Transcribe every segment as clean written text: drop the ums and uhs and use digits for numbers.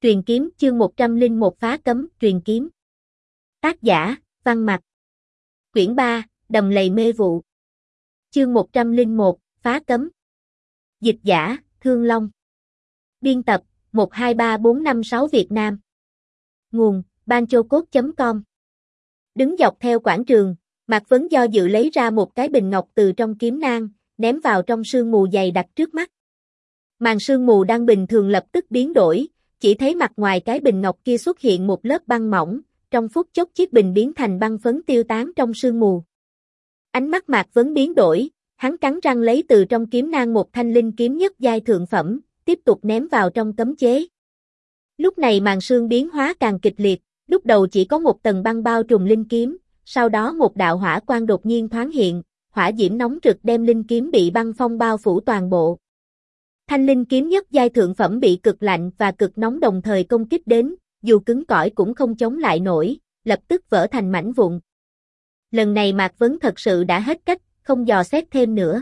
Truyền kiếm chương 101 phá cấm, truyền kiếm. Tác giả, Văn Mặc. Quyển 3, Đầm lầy mê vụ. Chương 101, phá cấm. Dịch giả, Thương Long. Biên tập, 123456 Việt Nam. Nguồn, banchocode.com. Đứng dọc theo quảng trường, Mạc Vấn do dự lấy ra một cái bình ngọc từ trong kiếm nang, ném vào trong sương mù dày đặc trước mắt. Màn sương mù đang bình thường lập tức biến đổi, chỉ thấy mặt ngoài cái bình ngọc kia xuất hiện một lớp băng mỏng, trong phút chốc chiếc bình biến thành băng phấn tiêu tán trong sương mù. Ánh mắt Mạc Vấn biến đổi, hắn cắn răng lấy từ trong kiếm nang một thanh linh kiếm nhất giai thượng phẩm, tiếp tục ném vào trong cấm chế. Lúc này màn sương biến hóa càng kịch liệt, lúc đầu chỉ có một tầng băng bao trùm linh kiếm, sau đó một đạo hỏa quang đột nhiên thoáng hiện, hỏa diễm nóng rực đem linh kiếm bị băng phong bao phủ toàn bộ. Thanh linh kiếm nhất giai thượng phẩm bị cực lạnh và cực nóng đồng thời công kích đến, dù cứng cỏi cũng không chống lại nổi, lập tức vỡ thành mảnh vụn. Lần này Mạc Vấn thật sự đã hết cách, không dò xét thêm nữa.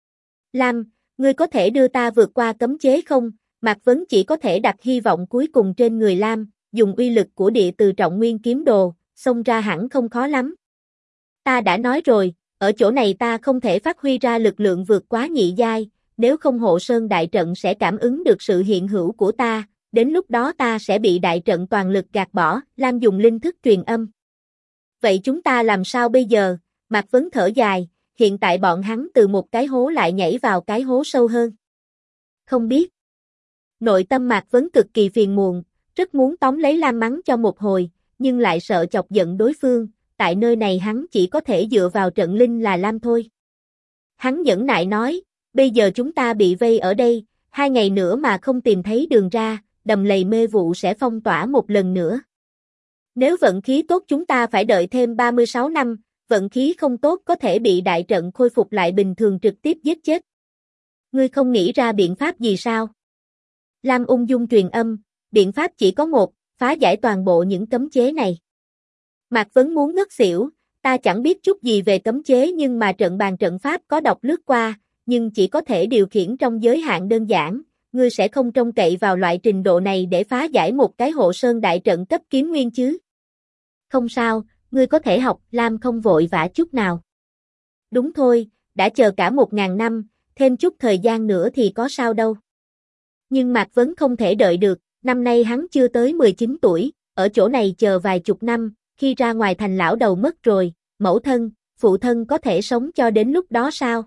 Lam, ngươi có thể đưa ta vượt qua cấm chế không? Mạc Vấn chỉ có thể đặt hy vọng cuối cùng trên người Lam, dùng uy lực của địa từ trọng nguyên kiếm đồ, xông ra hẳn không khó lắm. Ta đã nói rồi, ở chỗ này ta không thể phát huy ra lực lượng vượt quá nhị giai, nếu không Hộ Sơn đại trận sẽ cảm ứng được sự hiện hữu của ta, đến lúc đó ta sẽ bị đại trận toàn lực gạt bỏ. Lam dùng linh thức truyền âm. Vậy chúng ta làm sao bây giờ? Mạc Vấn thở dài, hiện tại bọn hắn từ một cái hố lại nhảy vào cái hố sâu hơn. Không biết. Nội tâm Mạc Vấn cực kỳ phiền muộn, rất muốn tóm lấy Lam mắng cho một hồi, nhưng lại sợ chọc giận đối phương, tại nơi này hắn chỉ có thể dựa vào trận linh là Lam thôi. Hắn nhẫn nại nói, bây giờ chúng ta bị vây ở đây, 2 ngày nữa mà không tìm thấy đường ra, đầm lầy mê vụ sẽ phong tỏa một lần nữa. Nếu vận khí tốt chúng ta phải đợi thêm 36 năm, vận khí không tốt có thể bị đại trận khôi phục lại bình thường trực tiếp giết chết. Ngươi không nghĩ ra biện pháp gì sao? Lam ung dung truyền âm, biện pháp chỉ có một, phá giải toàn bộ những cấm chế này. Mạc Vấn muốn ngất xỉu, ta chẳng biết chút gì về cấm chế nhưng mà trận bàn trận pháp có đọc lướt qua, nhưng chỉ có thể điều khiển trong giới hạn đơn giản, ngươi sẽ không trông cậy vào loại trình độ này để phá giải một cái Hộ Sơn đại trận cấp kiếm nguyên chứ. Không sao, ngươi có thể học. Lam không vội vã chút nào. Đúng thôi, đã chờ cả 1000 năm, thêm chút thời gian nữa thì có sao đâu. Nhưng Mạc Vấn không thể đợi được, năm nay hắn chưa tới 19 tuổi, ở chỗ này chờ vài chục năm, khi ra ngoài thành lão đầu mất rồi, mẫu thân, phụ thân có thể sống cho đến lúc đó sao?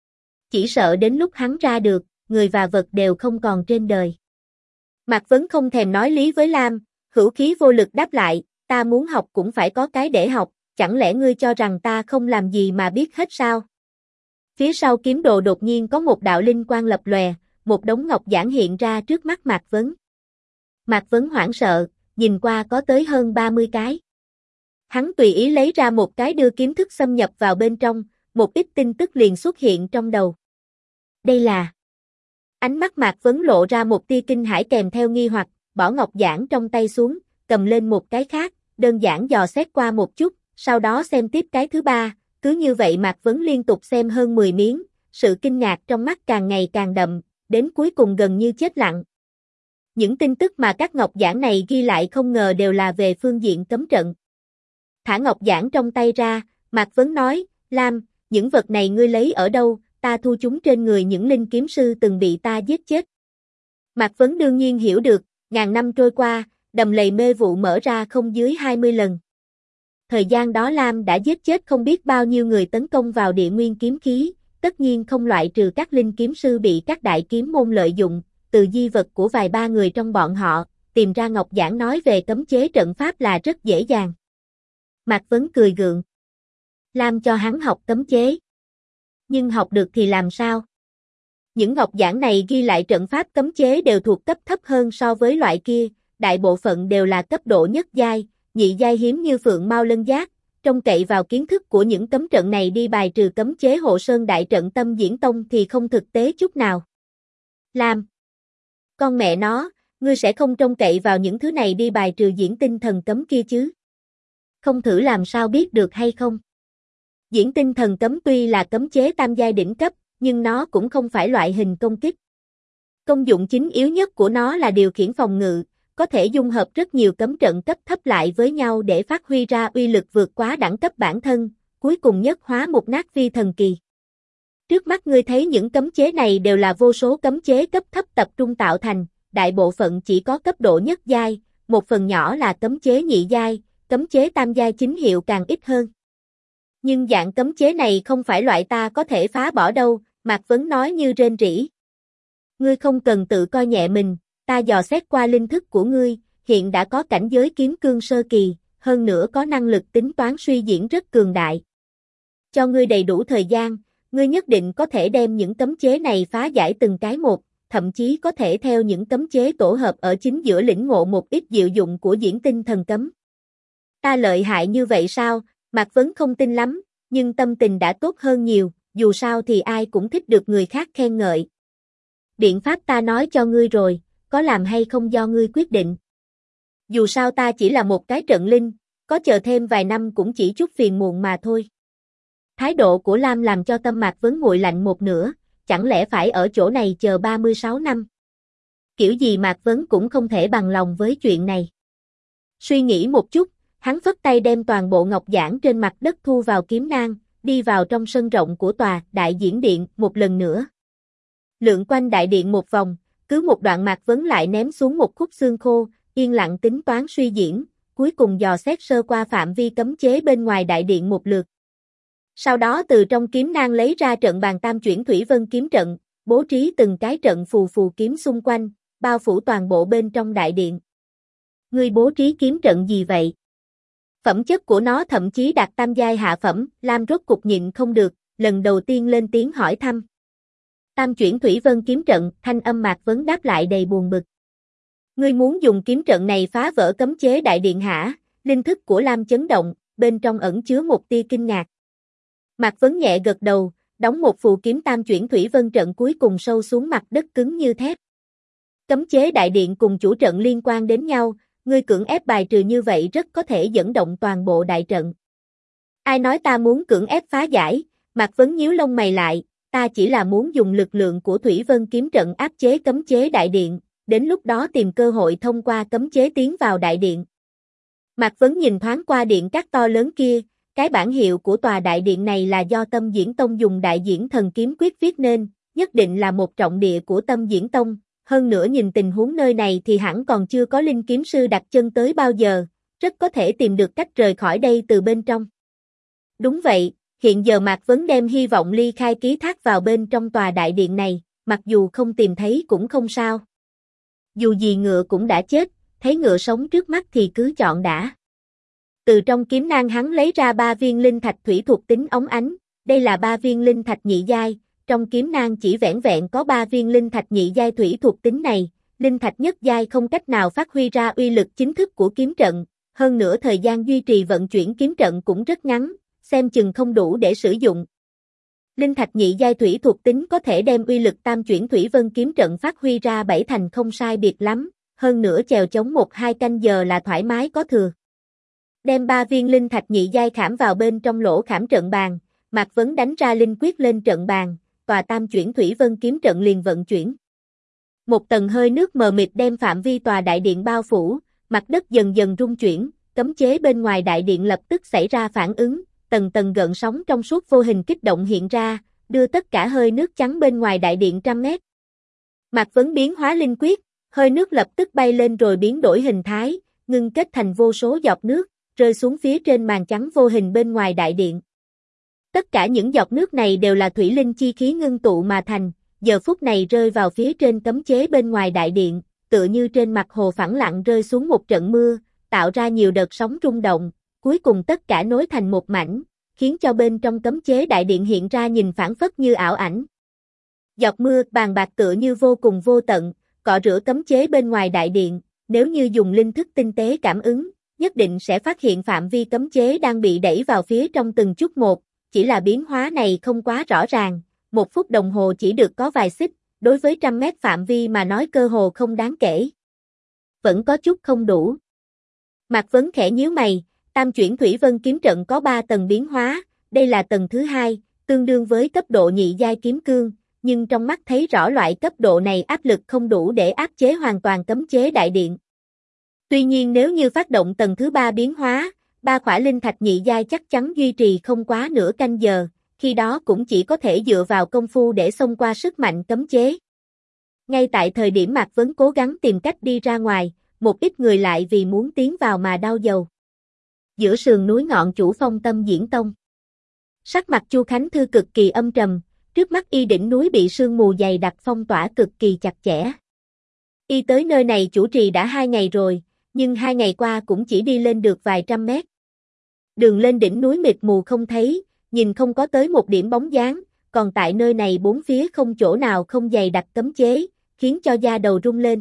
Chỉ sợ đến lúc hắn ra được, người và vật đều không còn trên đời. Mạc Vấn không thèm nói lý với Lam, hữu khí vô lực đáp lại, ta muốn học cũng phải có cái để học, chẳng lẽ ngươi cho rằng ta không làm gì mà biết hết sao? Phía sau kiếm đồ đột nhiên có một đạo linh quang lập lòe, một đống ngọc giản hiện ra trước mắt Mạc Vấn. Mạc Vấn hoảng sợ, nhìn qua có tới hơn 30 cái. Hắn tùy ý lấy ra một cái đưa kiếm thức xâm nhập vào bên trong, một ít tin tức liền xuất hiện trong đầu. Đây là... Ánh mắt Mạc Vấn lộ ra một tia kinh hãi kèm theo nghi hoặc, bỏ ngọc giản trong tay xuống, cầm lên một cái khác, đơn giản dò xét qua một chút, sau đó xem tiếp cái thứ ba, cứ như vậy Mạc Vấn liên tục xem hơn 10 miếng, sự kinh ngạc trong mắt càng ngày càng đậm, đến cuối cùng gần như chết lặng. Những tin tức mà các ngọc giản này ghi lại không ngờ đều là về phương diện cấm trận. Thả ngọc giản trong tay ra, Mạc Vấn nói, Lam, những vật này ngươi lấy ở đâu? Ta thu chúng trên người những linh kiếm sư từng bị ta giết chết. Mạc Vấn đương nhiên hiểu được, ngàn năm trôi qua, đầm lầy mê vụ mở ra không dưới 20 lần. Thời gian đó Lam đã giết chết không biết bao nhiêu người tấn công vào địa nguyên kiếm khí, tất nhiên không loại trừ các linh kiếm sư bị các đại kiếm môn lợi dụng, từ di vật của vài ba người trong bọn họ, tìm ra ngọc giản nói về cấm chế trận pháp là rất dễ dàng. Mạc Vấn cười gượng. Lam cho hắn học cấm chế. Nhưng học được thì làm sao? Những ngọc giản này ghi lại trận pháp cấm chế đều thuộc cấp thấp hơn so với loại kia, đại bộ phận đều là cấp độ nhất giai, nhị giai hiếm như Phượng Mao Lân Giác, trông cậy vào kiến thức của những cấm trận này đi bài trừ cấm chế Hộ Sơn đại trận Tâm Diễn Tông thì không thực tế chút nào. Lam, con mẹ nó, ngươi sẽ không trông cậy vào những thứ này đi bài trừ diễn tinh thần cấm kia chứ? Không thử làm sao biết được hay không? Diễn tinh thần cấm tuy là cấm chế tam giai đỉnh cấp, nhưng nó cũng không phải loại hình công kích. Công dụng chính yếu nhất của nó là điều khiển phòng ngự, có thể dung hợp rất nhiều cấm trận cấp thấp lại với nhau để phát huy ra uy lực vượt quá đẳng cấp bản thân, cuối cùng nhất hóa một nát vi thần kỳ. Trước mắt ngươi thấy những cấm chế này đều là vô số cấm chế cấp thấp tập trung tạo thành, đại bộ phận chỉ có cấp độ nhất giai, một phần nhỏ là cấm chế nhị giai, cấm chế tam giai chính hiệu càng ít hơn. Nhưng dạng cấm chế này không phải loại ta có thể phá bỏ đâu, Mạc Vấn nói như rên rỉ. Ngươi không cần tự coi nhẹ mình, ta dò xét qua linh thức của ngươi, hiện đã có cảnh giới kiếm cương sơ kỳ, hơn nữa có năng lực tính toán suy diễn rất cường đại. Cho ngươi đầy đủ thời gian, ngươi nhất định có thể đem những cấm chế này phá giải từng cái một, thậm chí có thể theo những cấm chế tổ hợp ở chính giữa lĩnh ngộ một ít diệu dụng của diễn tinh thần cấm. Ta lợi hại như vậy sao? Mạc Vấn không tin lắm, nhưng tâm tình đã tốt hơn nhiều, dù sao thì ai cũng thích được người khác khen ngợi. Biện pháp ta nói cho ngươi rồi, có làm hay không do ngươi quyết định. Dù sao ta chỉ là một cái trận linh, có chờ thêm vài năm cũng chỉ chút phiền muộn mà thôi. Thái độ của Lam làm cho tâm Mạc Vấn nguội lạnh một nửa, chẳng lẽ phải ở chỗ này chờ 36 năm? Kiểu gì Mạc Vấn cũng không thể bằng lòng với chuyện này. Suy nghĩ một chút, hắn phất tay đem toàn bộ ngọc giản trên mặt đất thu vào kiếm nang, đi vào trong sân rộng của tòa đại diễn điện một lần nữa. Lượn quanh đại điện một vòng, cứ một đoạn Mạc Vấn lại ném xuống một khúc xương khô, yên lặng tính toán suy diễn, cuối cùng dò xét sơ qua phạm vi cấm chế bên ngoài đại điện một lượt. Sau đó từ trong kiếm nang lấy ra trận bàn tam chuyển thủy vân kiếm trận, bố trí từng cái trận phù phù kiếm xung quanh, bao phủ toàn bộ bên trong đại điện. Ngươi bố trí kiếm trận gì vậy? Phẩm chất của nó thậm chí đạt tam giai hạ phẩm, Lam rốt cục nhịn không được, lần đầu tiên lên tiếng hỏi thăm. Tam chuyển thủy vân kiếm trận, thanh âm Mạc Vấn đáp lại đầy buồn bực. Ngươi muốn dùng kiếm trận này phá vỡ cấm chế đại điện hả? Linh thức của Lam chấn động, bên trong ẩn chứa một tia kinh ngạc. Mạc Vấn nhẹ gật đầu, đóng một phù kiếm tam chuyển thủy vân trận cuối cùng sâu xuống mặt đất cứng như thép. Cấm chế đại điện cùng chủ trận liên quan đến nhau, ngươi cưỡng ép bài trừ như vậy rất có thể dẫn động toàn bộ đại trận. Ai nói ta muốn cưỡng ép phá giải? Mạc Vấn nhíu lông mày lại, ta chỉ là muốn dùng lực lượng của thủy vân kiếm trận áp chế cấm chế đại điện, đến lúc đó tìm cơ hội thông qua cấm chế tiến vào đại điện. Mạc Vấn nhìn thoáng qua điện các to lớn kia, cái bản hiệu của tòa đại điện này là do Tâm Diễn Tông dùng đại diễn thần kiếm quyết viết nên, nhất định là một trọng địa của Tâm Diễn Tông, hơn nữa nhìn tình huống nơi này thì hẳn còn chưa có linh kiếm sư đặt chân tới bao giờ, rất có thể tìm được cách rời khỏi đây từ bên trong. Đúng vậy, hiện giờ Mạc Vấn đem hy vọng ly khai ký thác vào bên trong tòa đại điện này, mặc dù không tìm thấy cũng không sao. Dù gì ngựa cũng đã chết, thấy ngựa sống trước mắt thì cứ chọn đã. Từ trong kiếm nang hắn lấy ra 3 viên linh thạch thủy thuộc tính óng ánh, đây là 3 viên linh thạch nhị giai, trong kiếm nang chỉ vẻn vẹn có 3 viên linh thạch nhị giai thủy thuộc tính này, linh thạch nhất giai không cách nào phát huy ra uy lực chính thức của kiếm trận, hơn nữa thời gian duy trì vận chuyển kiếm trận cũng rất ngắn, xem chừng không đủ để sử dụng. Linh thạch nhị giai thủy thuộc tính có thể đem uy lực tam chuyển thủy vân kiếm trận phát huy ra 7 thành không sai biệt lắm, hơn nữa chèo chống 1-2 canh giờ là thoải mái có thừa. Đem 3 viên linh thạch nhị giai khảm vào bên trong lỗ khảm trận bàn, Mạc Vấn đánh ra linh quyết lên trận bàn, tòa tam chuyển thủy vân kiếm trận liền vận chuyển. Một tầng hơi nước mờ mịt đem phạm vi tòa đại điện bao phủ, mặt đất dần dần rung chuyển, cấm chế bên ngoài đại điện lập tức xảy ra phản ứng, tầng tầng gợn sóng trong suốt vô hình kích động hiện ra, đưa tất cả hơi nước trắng bên ngoài đại điện trăm mét. Mạc Vấn biến hóa linh quyết, hơi nước lập tức bay lên rồi biến đổi hình thái, ngưng kết thành vô số giọt nước, rơi xuống phía trên màn trắng vô hình bên ngoài đại điện. Tất cả những giọt nước này đều là thủy linh chi khí ngưng tụ mà thành, giờ phút này rơi vào phía trên cấm chế bên ngoài đại điện, tựa như trên mặt hồ phẳng lặng rơi xuống một trận mưa, tạo ra nhiều đợt sóng rung động, cuối cùng tất cả nối thành một mảnh, khiến cho bên trong cấm chế đại điện hiện ra nhìn phảng phất như ảo ảnh. Giọt mưa bàn bạc tựa như vô cùng vô tận, cọ rửa cấm chế bên ngoài đại điện, nếu như dùng linh thức tinh tế cảm ứng, nhất định sẽ phát hiện phạm vi cấm chế đang bị đẩy vào phía trong từng chút một, chỉ là biến hóa này không quá rõ ràng, 1 phút đồng hồ chỉ được có vài xích, đối với trăm mét phạm vi mà nói cơ hồ không đáng kể. Vẫn có chút không đủ. Mạc Vấn khẽ nhíu mày, tam chuyển thủy vân kiếm trận có 3 tầng biến hóa, đây là tầng thứ 2, tương đương với cấp độ nhị giai kiếm cương, nhưng trong mắt thấy rõ loại cấp độ này áp lực không đủ để áp chế hoàn toàn cấm chế đại điện. Tuy nhiên nếu như phát động tầng thứ 3 biến hóa, 3 khỏa linh thạch nhị giai chắc chắn duy trì không quá nửa canh giờ, khi đó cũng chỉ có thể dựa vào công phu để xông qua sức mạnh cấm chế. Ngay tại thời điểm Mạc Vấn cố gắng tìm cách đi ra ngoài, một ít người lại vì muốn tiến vào mà đau đầu. Giữa sườn núi ngọn chủ Phong Tâm Diễn Tông. Sắc mặt Chu Khánh Thư cực kỳ âm trầm, trước mắt y đỉnh núi bị sương mù dày đặc phong tỏa cực kỳ chặt chẽ. Y tới nơi này chủ trì đã 2 ngày rồi, nhưng 2 ngày qua cũng chỉ đi lên được vài trăm mét. Đường lên đỉnh núi mịt mù không thấy, nhìn không có tới một điểm bóng dáng, còn tại nơi này bốn phía không chỗ nào không dày đặc cấm chế, khiến cho da đầu rung lên.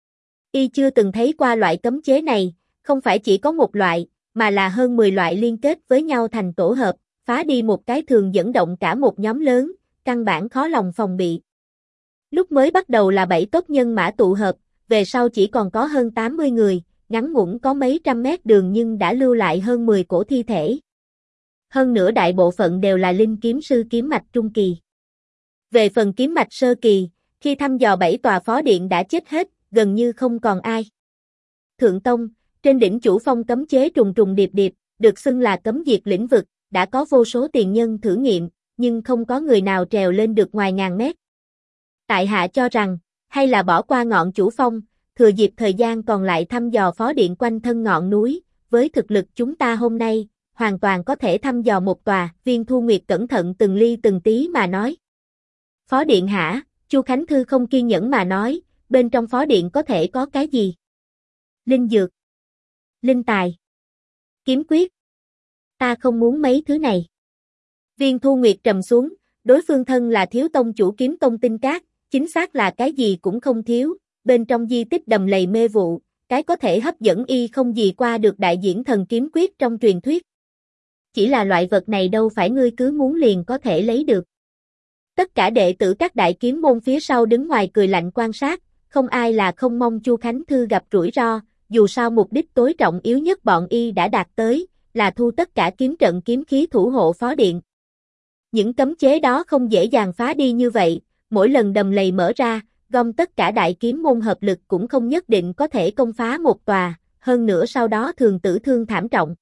Y chưa từng thấy qua loại cấm chế này, không phải chỉ có một loại, mà là hơn 10 loại liên kết với nhau thành tổ hợp, phá đi một cái thường dẫn động cả một nhóm lớn, căn bản khó lòng phòng bị. Lúc mới bắt đầu là 7 tốt nhân mã tụ hợp, về sau chỉ còn có hơn 80 người, ngắn ngủn có mấy trăm mét đường nhưng đã lưu lại hơn 10 cổ thi thể. Hơn nữa đại bộ phận đều là linh kiếm sư kiếm mạch trung kỳ. Về phần kiếm mạch sơ kỳ, khi thăm dò 7 tòa phó điện đã chết hết, gần như không còn ai. Thượng Tông, trên đỉnh chủ phong cấm chế trùng trùng điệp điệp, được xưng là cấm diệt lĩnh vực, đã có vô số tiền nhân thử nghiệm, nhưng không có người nào trèo lên được ngoài ngàn mét. Tại hạ cho rằng, hay là bỏ qua ngọn chủ phong, thừa dịp thời gian còn lại thăm dò phó điện quanh thân ngọn núi, với thực lực chúng ta hôm nay, hoàn toàn có thể thăm dò một tòa. Viên Thu Nguyệt cẩn thận từng ly từng tí mà nói. Phó điện hả? Chu Khánh Thư không kiên nhẫn mà nói, bên trong phó điện có thể có cái gì? Linh dược, linh tài, kiếm quyết. Ta không muốn mấy thứ này. Viên Thu Nguyệt trầm xuống, đối phương thân là thiếu tông chủ kiếm tông tinh cát, chính xác là cái gì cũng không thiếu, bên trong di tích đầm lầy mê vụ, cái có thể hấp dẫn y không gì qua được đại diễn thần kiếm quyết trong truyền thuyết. Chỉ là loại vật này đâu phải ngươi cứ muốn liền có thể lấy được. Tất cả đệ tử các đại kiếm môn phía sau đứng ngoài cười lạnh quan sát, không ai là không mong Chu Khánh Thư gặp rủi ro, dù sao mục đích tối trọng yếu nhất bọn y đã đạt tới, là thu tất cả kiếm trận kiếm khí thủ hộ phó điện. Những cấm chế đó không dễ dàng phá đi như vậy, mỗi lần đầm lầy mở ra, gom tất cả đại kiếm môn hợp lực cũng không nhất định có thể công phá một tòa, hơn nữa sau đó thường tử thương thảm trọng.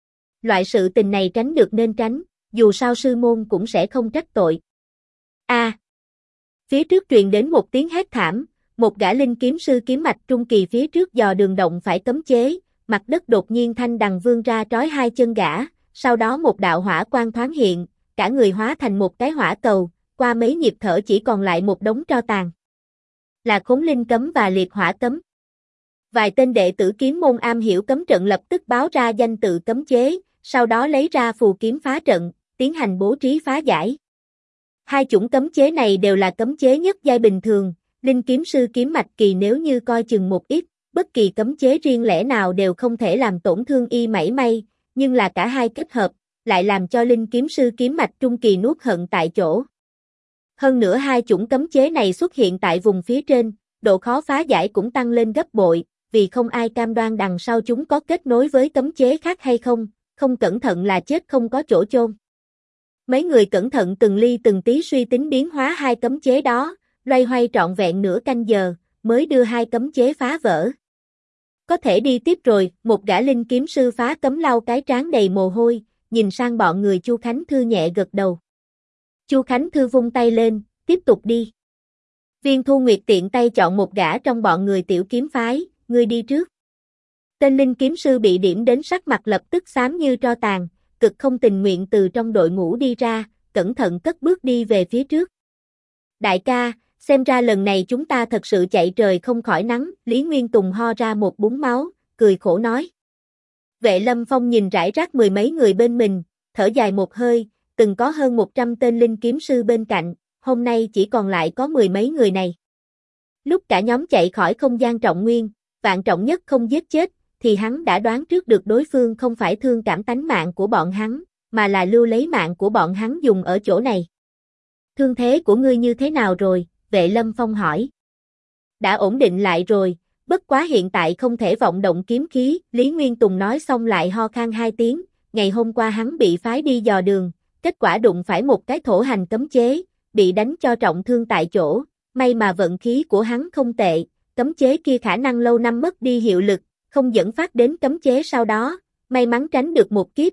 Loại sự tình này tránh được nên tránh, dù sao sư môn cũng sẽ không trách tội. Phía trước truyền đến một tiếng hét thảm, một gã linh kiếm sư kiếm mạch trung kỳ phía trước dò đường động phải cấm chế, mặt đất đột nhiên thanh đằng vươn ra trói hai chân gã, sau đó một đạo hỏa quang thoáng hiện, cả người hóa thành một cái hỏa cầu, qua mấy nhịp thở chỉ còn lại một đống tro tàn. Là Khốn Linh cấm và Liệt Hỏa cấm. Vài tên đệ tử kiếm môn am hiểu cấm trận lập tức báo ra danh tự cấm chế, sau đó lấy ra phù kiếm phá trận, tiến hành bố trí phá giải. Hai chủng cấm chế này đều là cấm chế nhất giai bình thường, linh kiếm sư kiếm mạch kỳ nếu như coi chừng một ít, bất kỳ cấm chế riêng lẻ nào đều không thể làm tổn thương y mảy may, nhưng là cả hai kết hợp, lại làm cho linh kiếm sư kiếm mạch trung kỳ nuốt hận tại chỗ. Hơn nữa hai chủng cấm chế này xuất hiện tại vùng phía trên, độ khó phá giải cũng tăng lên gấp bội, vì không ai cam đoan đằng sau chúng có kết nối với cấm chế khác hay không, không cẩn thận là chết không có chỗ chôn. Mấy người cẩn thận từng ly từng tí suy tính biến hóa hai cấm chế đó, loay hoay trọn vẹn nửa canh giờ, mới đưa hai cấm chế phá vỡ. Có thể đi tiếp rồi, một gã linh kiếm sư phá cấm lau cái trán đầy mồ hôi, nhìn sang bọn người Chu Khánh Thư nhẹ gật đầu. Chu Khánh Thư vung tay lên, tiếp tục đi. Viên Thu Nguyệt tiện tay chọn một gã trong bọn người tiểu kiếm phái, ngươi đi trước. Tên linh kiếm sư bị điểm đến sắc mặt lập tức xám như tro tàn, cực không tình nguyện từ trong đội ngũ đi ra, cẩn thận cất bước đi về phía trước. Đại ca, xem ra lần này chúng ta thật sự chạy trời không khỏi nắng, Lý Nguyên Tùng ho ra một búng máu, cười khổ nói. Vệ Lâm Phong nhìn rải rác mười mấy người bên mình, thở dài một hơi, từng có hơn 100 tên linh kiếm sư bên cạnh, hôm nay chỉ còn lại có mười mấy người này. Lúc cả nhóm chạy khỏi không gian trọng nguyên, Vạn Trọng Nhất không giết chết, thì hắn đã đoán trước được đối phương không phải thương cảm tánh mạng của bọn hắn, mà là lưu lấy mạng của bọn hắn dùng ở chỗ này. Thương thế của ngươi như thế nào rồi? Vệ Lâm Phong hỏi. Đã ổn định lại rồi, bất quá hiện tại không thể vọng động kiếm khí, Lý Nguyên Tùng nói xong lại ho khan hai tiếng, ngày hôm qua hắn bị phái đi dò đường, kết quả đụng phải một cái thổ hành cấm chế, bị đánh cho trọng thương tại chỗ, may mà vận khí của hắn không tệ, cấm chế kia khả năng lâu năm mất đi hiệu lực, không dẫn phát đến cấm chế sau đó, may mắn tránh được một kiếp.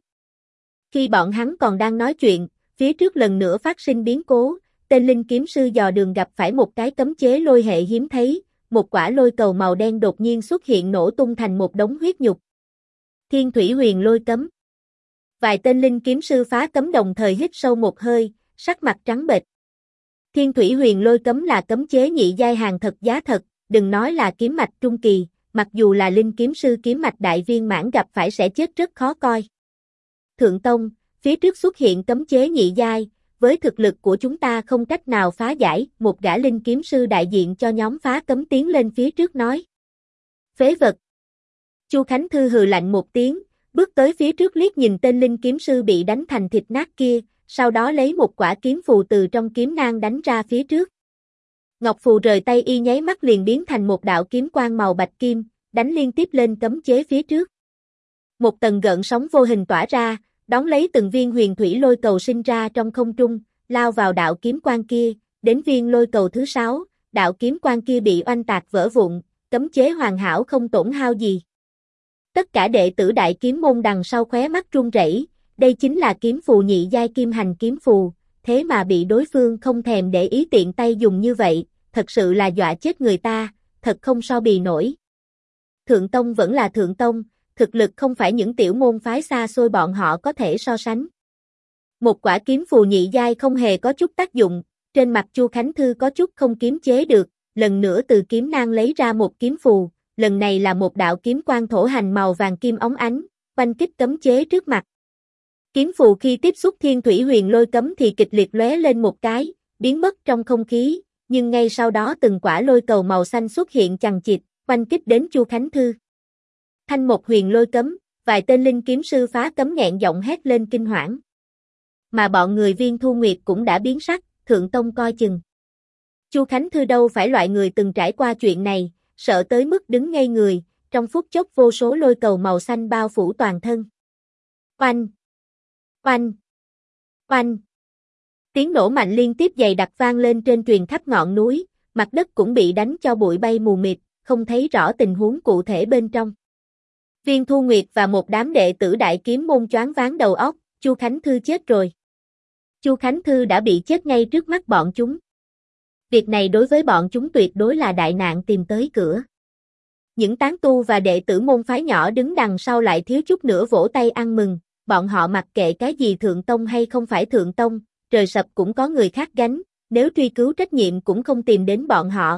Khi bọn hắn còn đang nói chuyện, phía trước lần nữa phát sinh biến cố, tên linh kiếm sư dò đường gặp phải một cái cấm chế lôi hệ hiếm thấy, một quả lôi cầu màu đen đột nhiên xuất hiện nổ tung thành một đống huyết nhục. Thiên Thủy Huyền Lôi Cấm. Vài tên linh kiếm sư phá cấm đồng thời hít sâu một hơi, sắc mặt trắng bệch. Thiên Thủy Huyền Lôi Cấm là cấm chế nhị giai hàng thật giá thật, đừng nói là kiếm mạch trung kỳ, mặc dù là linh kiếm sư kiếm mạch đại viên mãn gặp phải sẽ chết rất khó coi. Thượng Tông, phía trước xuất hiện cấm chế nhị giai, với thực lực của chúng ta không cách nào phá giải, một gã linh kiếm sư đại diện cho nhóm phá cấm tiến lên phía trước nói. Phế vật. Chu Khánh Thư hừ lạnh một tiếng, bước tới phía trước liếc nhìn tên linh kiếm sư bị đánh thành thịt nát kia, sau đó lấy một quả kiếm phù từ trong kiếm nang đánh ra phía trước. Ngọc phù rời tay y nháy mắt liền biến thành một đạo kiếm quang màu bạch kim, đánh liên tiếp lên cấm chế phía trước. Một tầng gợn sóng vô hình tỏa ra, đón lấy từng viên huyền thủy lôi cầu sinh ra trong không trung, lao vào đạo kiếm quang kia, đến viên lôi cầu thứ 6, đạo kiếm quang kia bị oanh tạc vỡ vụn, cấm chế hoàn hảo không tổn hao gì. Tất cả đệ tử đại kiếm môn đằng sau khóe mắt run rẩy, đây chính là kiếm phù nhị giai kim hành kiếm phù, thế mà bị đối phương không thèm để ý tiện tay dùng như vậy, thật sự là dọa chết người ta, thật không so bì nổi. Thượng Tông vẫn là Thượng Tông, thực lực không phải những tiểu môn phái xa xôi bọn họ có thể so sánh. Một quả kiếm phù nhị giai không hề có chút tác dụng, trên mặt Chu Khánh Thư có chút không kiềm chế được, lần nữa từ kiếm nang lấy ra một kiếm phù, lần này là một đạo kiếm quang thổ hành màu vàng kim óng ánh, oanh kích cấm chế trước mặt. Kiếm phù khi tiếp xúc Thiên Thủy Huyền Lôi Cấm thì kịch liệt lóe lên một cái, biến mất trong không khí, nhưng ngay sau đó từng quả lôi cầu màu xanh xuất hiện chằng chịt, oanh kích đến Chu Khánh Thư. Thanh một huyền lôi cấm, vài tên linh kiếm sư phá cấm nghẹn giọng hét lên kinh hoảng. Mà bọn người Viên Thu Nguyệt cũng đã biến sắc, Thượng Tông coi chừng. Chu Khánh Thư đâu phải loại người từng trải qua chuyện này, sợ tới mức đứng ngây người, trong phút chốc vô số lôi cầu màu xanh bao phủ toàn thân. Oanh! Oanh! Oanh! Tiếng nổ mạnh liên tiếp dày đặc vang lên trên truyền khắp ngọn núi, mặt đất cũng bị đánh cho bụi bay mù mịt, không thấy rõ tình huống cụ thể bên trong. Viên Thu Nguyệt và một đám đệ tử đại kiếm môn choáng váng đầu óc, Chu Khánh Thư chết rồi. Chu Khánh Thư đã bị chết ngay trước mắt bọn chúng. Việc này đối với bọn chúng tuyệt đối là đại nạn tìm tới cửa. Những tán tu và đệ tử môn phái nhỏ đứng đằng sau lại thiếu chút nữa vỗ tay ăn mừng, bọn họ mặc kệ cái gì Thượng Tông hay không phải Thượng Tông, trời sập cũng có người khác gánh, nếu truy cứu trách nhiệm cũng không tìm đến bọn họ.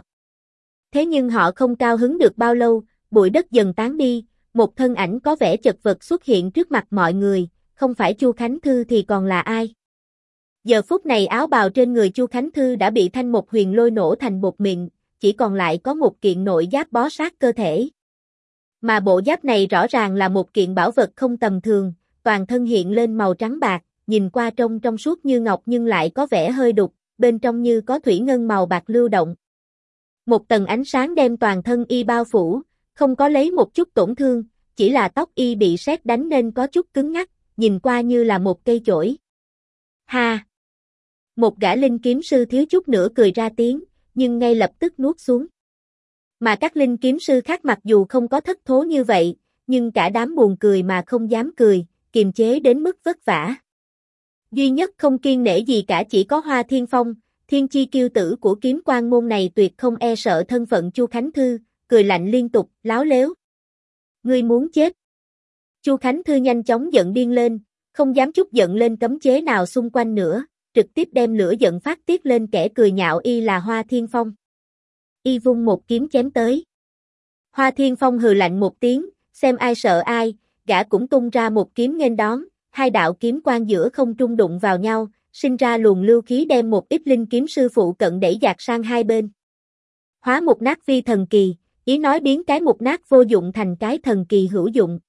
Thế nhưng họ không cao hứng được bao lâu, bụi đất dần tán đi, một thân ảnh có vẻ chật vật xuất hiện trước mặt mọi người, không phải Chu Khánh Thư thì còn là ai? Giờ phút này áo bào trên người Chu Khánh Thư đã bị thanh một huyền lôi nổ thành bột mịn, chỉ còn lại có một kiện nội giáp bó sát cơ thể. Mà bộ giáp này rõ ràng là một kiện bảo vật không tầm thường, toàn thân hiện lên màu trắng bạc, nhìn qua trông trong suốt như ngọc nhưng lại có vẻ hơi đục, bên trong như có thủy ngân màu bạc lưu động. Một tầng ánh sáng đem toàn thân y bao phủ, không có lấy một chút tổn thương, chỉ là tóc y bị sét đánh nên có chút cứng ngắc, nhìn qua như là một cây chổi. Ha! Một gã linh kiếm sư thiếu chút nữa cười ra tiếng, nhưng ngay lập tức nuốt xuống. Mà các linh kiếm sư khác mặc dù không có thất thố như vậy, nhưng cả đám buồn cười mà không dám cười, kiềm chế đến mức vất vả. Duy nhất không kiêng nể gì cả chỉ có Hoa Thiên Phong, thiên chi kiêu tử của kiếm quan môn này tuyệt không e sợ thân phận Chu Khánh Thư, cười lạnh liên tục, láo lếu. Ngươi muốn chết. Chu Khánh Thư nhanh chóng giận điên lên, không dám chút giận lên cấm chế nào xung quanh nữa, trực tiếp đem lửa giận phát tiết lên kẻ cười nhạo y là Hoa Thiên Phong. Y vung một kiếm chém tới. Hoa Thiên Phong hừ lạnh một tiếng, xem ai sợ ai, gã cũng tung ra một kiếm nghênh đón, hai đạo kiếm quang giữa không trung đụng vào nhau, sinh ra luồng lưu khí đem một ít linh kiếm sư phụ cận đẩy dạt sang hai bên. Hóa một nát vi thần kỳ, ý nói biến cái một nát vô dụng thành cái thần kỳ hữu dụng.